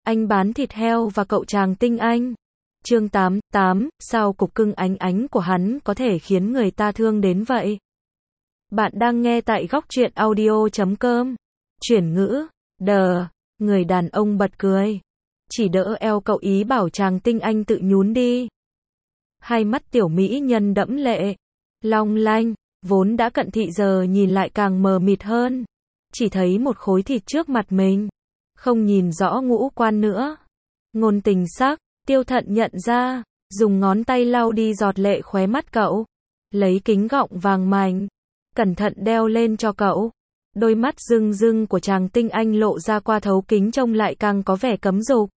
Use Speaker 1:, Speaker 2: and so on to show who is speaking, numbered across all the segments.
Speaker 1: Anh bán thịt heo và cậu chàng tinh anh. Chương 8, sao cục cưng ánh ánh của hắn có thể khiến người ta thương đến vậy? Bạn đang nghe tại góc truyện audio.com. Chuyển ngữ, đờ, người đàn ông bật cười. Chỉ đỡ eo cậu ý bảo chàng tinh anh tự nhún đi. Hai mắt tiểu mỹ nhân đẫm lệ, long lanh, vốn đã cận thị giờ nhìn lại càng mờ mịt hơn. Chỉ thấy một khối thịt trước mặt mình, không nhìn rõ ngũ quan nữa. Ngôn tình sắc, Tiêu Thận nhận ra, dùng ngón tay lau đi giọt lệ khóe mắt cậu. Lấy kính gọng vàng mảnh, cẩn thận đeo lên cho cậu. Đôi mắt rưng rưng của chàng tinh anh lộ ra qua thấu kính trông lại càng có vẻ cấm dục.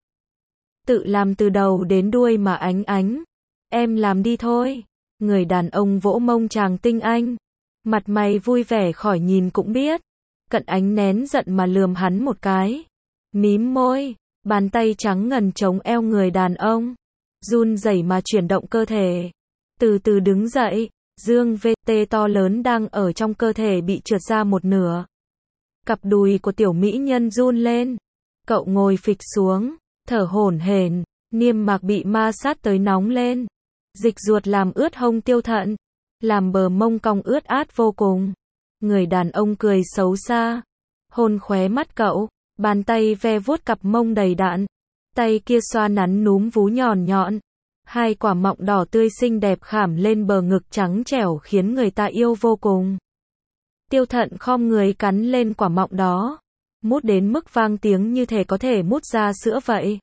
Speaker 1: Tự làm từ đầu đến đuôi mà ánh ánh. Em làm đi thôi. Người đàn ông vỗ mông chàng tinh anh. Mặt mày vui vẻ khỏi nhìn cũng biết. Cận ánh nén giận mà lườm hắn một cái. Mím môi, bàn tay trắng ngần chống eo người đàn ông. Run rẩy mà chuyển động cơ thể. Từ từ đứng dậy, dương VT to lớn đang ở trong cơ thể bị trượt ra một nửa. Cặp đùi của tiểu mỹ nhân run lên. Cậu ngồi phịch xuống, thở hổn hển, niêm mạc bị ma sát tới nóng lên. Dịch ruột làm ướt hông Tiêu Thận, làm bờ mông cong ướt át vô cùng. Người đàn ông cười xấu xa, hôn khóe mắt cậu, bàn tay ve vuốt cặp mông đầy đặn, tay kia xoa nắn núm vú nhọn nhọn. Hai quả mọng đỏ tươi xinh đẹp khảm lên bờ ngực trắng trẻo khiến người ta yêu vô cùng. Tiêu Thận khom người cắn lên quả mọng đó, mút đến mức vang tiếng như thể có thể mút ra sữa vậy.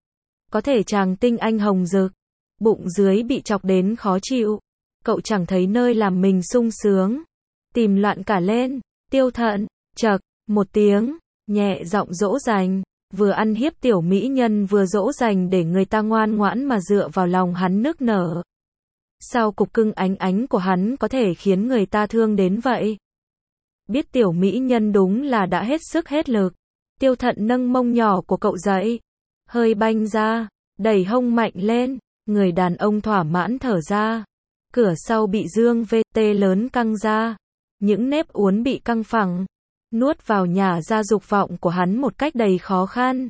Speaker 1: Có thể chàng tinh anh hồng rực, bụng dưới bị chọc đến khó chịu. Cậu chẳng thấy nơi làm mình sung sướng, tìm loạn cả lên. Tiêu Thận, chậc, một tiếng, nhẹ giọng dỗ dành, vừa ăn hiếp tiểu mỹ nhân vừa dỗ dành để người ta ngoan ngoãn mà dựa vào lòng hắn nức nở. Sao cục cưng ánh ánh của hắn có thể khiến người ta thương đến vậy? Biết tiểu mỹ nhân đúng là đã hết sức hết lực. Tiêu Thận nâng mông nhỏ của cậu dậy, hơi banh ra, đẩy hông mạnh lên, người đàn ông thỏa mãn thở ra. Cửa sau bị dương VT lớn căng ra, những nếp uốn bị căng phẳng, nuốt vào nhả ra dục vọng của hắn một cách đầy khó khăn.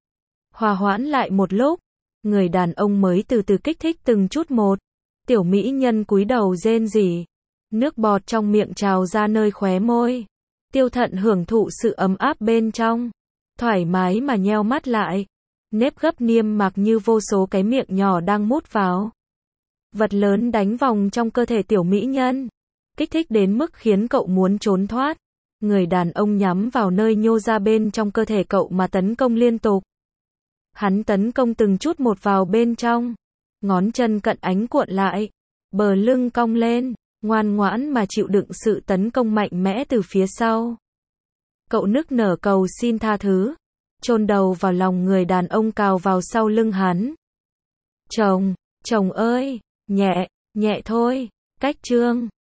Speaker 1: Hòa hoãn lại một lúc, người đàn ông mới từ từ kích thích từng chút một. Tiểu mỹ nhân cúi đầu rên rỉ, nước bọt trong miệng trào ra nơi khóe môi. Tiêu Thận hưởng thụ sự ấm áp bên trong, thoải mái mà nheo mắt lại. Nếp gấp niêm mạc như vô số cái miệng nhỏ đang mút vào. Vật lớn đánh vòng trong cơ thể tiểu mỹ nhân, kích thích đến mức khiến cậu muốn trốn thoát. Người đàn ông nhắm vào nơi nhô ra bên trong cơ thể cậu mà tấn công liên tục. Hắn tấn công từng chút một vào bên trong. Ngón chân cận ánh cuộn lại, bờ lưng cong lên, ngoan ngoãn mà chịu đựng sự tấn công mạnh mẽ từ phía sau. Cậu nức nở cầu xin tha thứ, chôn đầu vào lòng người đàn ông cào vào sau lưng hắn. Chồng ơi, nhẹ, nhẹ thôi, cách chương.